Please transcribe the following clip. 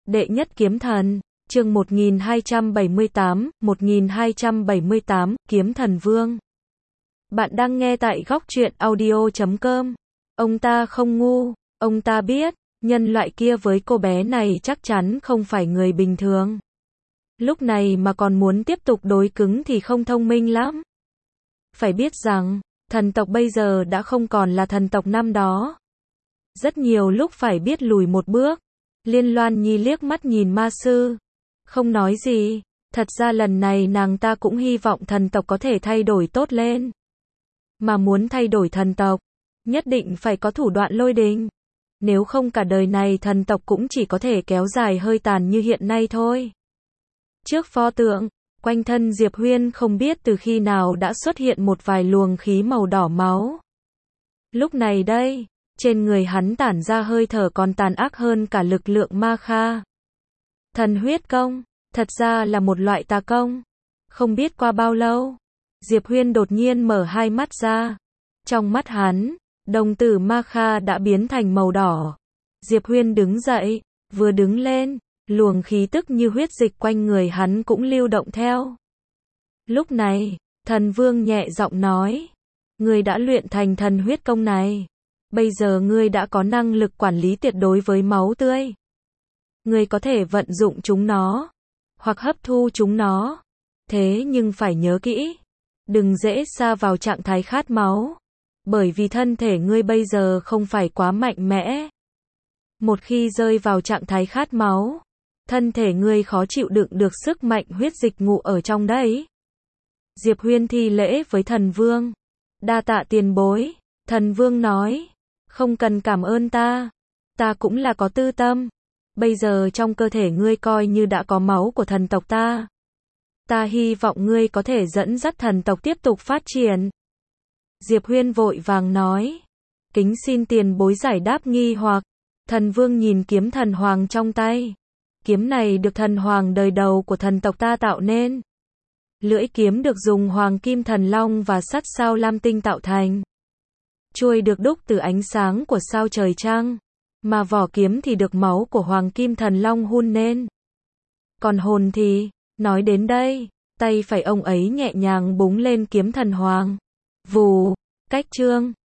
Đệ nhất kiếm thần, chương 1278, Kiếm Thần Vương. Bạn đang nghe tại góc truyện audio.com. Ông ta không ngu, ông ta biết, nhân loại kia với cô bé này chắc chắn không phải người bình thường. Lúc này mà còn muốn tiếp tục đối cứng thì không thông minh lắm. Phải biết rằng, thần tộc bây giờ đã không còn là thần tộc năm đó. Rất nhiều lúc phải biết lùi một bước. Liên Loan Nhi liếc mắt nhìn ma sư, không nói gì. Thật ra lần này nàng ta cũng hy vọng thần tộc có thể thay đổi tốt lên. Mà muốn thay đổi thần tộc, nhất định phải có thủ đoạn lôi đình. Nếu không cả đời này thần tộc cũng chỉ có thể kéo dài hơi tàn như hiện nay thôi. Trước pho tượng, quanh thân Diệp Huyên không biết từ khi nào đã xuất hiện một vài luồng khí màu đỏ máu. Lúc này đây, trên người hắn tản ra hơi thở còn tàn ác hơn cả lực lượng ma kha. Thần huyết công, thật ra là một loại tà công. Không biết qua bao lâu, Diệp Huyên đột nhiên mở hai mắt ra. Trong mắt hắn, đồng tử ma kha đã biến thành màu đỏ. Diệp Huyên đứng dậy, vừa đứng lên, luồng khí tức như huyết dịch quanh người hắn cũng lưu động theo. Lúc này, thần vương nhẹ giọng nói, ngươi đã luyện thành thần huyết công này. Bây giờ ngươi đã có năng lực quản lý tuyệt đối với máu tươi. Ngươi có thể vận dụng chúng nó, hoặc hấp thu chúng nó. Thế nhưng phải nhớ kỹ, đừng dễ sa vào trạng thái khát máu. Bởi vì thân thể ngươi bây giờ không phải quá mạnh mẽ. Một khi rơi vào trạng thái khát máu, thân thể ngươi khó chịu đựng được sức mạnh huyết dịch ngụ ở trong đấy. Diệp Huyên thi lễ với thần vương. Đa tạ tiền bối. Thần vương nói, không cần cảm ơn ta. Ta cũng là có tư tâm. Bây giờ trong cơ thể ngươi coi như đã có máu của thần tộc ta. Ta hy vọng ngươi có thể dẫn dắt thần tộc tiếp tục phát triển. Diệp Huyên vội vàng nói, kính xin tiền bối giải đáp nghi hoặc. Thần vương nhìn kiếm thần hoàng trong tay. Kiếm này được thần hoàng đời đầu của thần tộc ta tạo nên. Lưỡi kiếm được dùng hoàng kim thần long và sắt sao lam tinh tạo thành. Chuôi được đúc từ ánh sáng của sao trời trăng, mà vỏ kiếm thì được máu của hoàng kim thần long hun nên. Còn hồn thì, nói đến đây, tay phải ông ấy nhẹ nhàng búng lên kiếm thần hoàng. Vù, cách chương,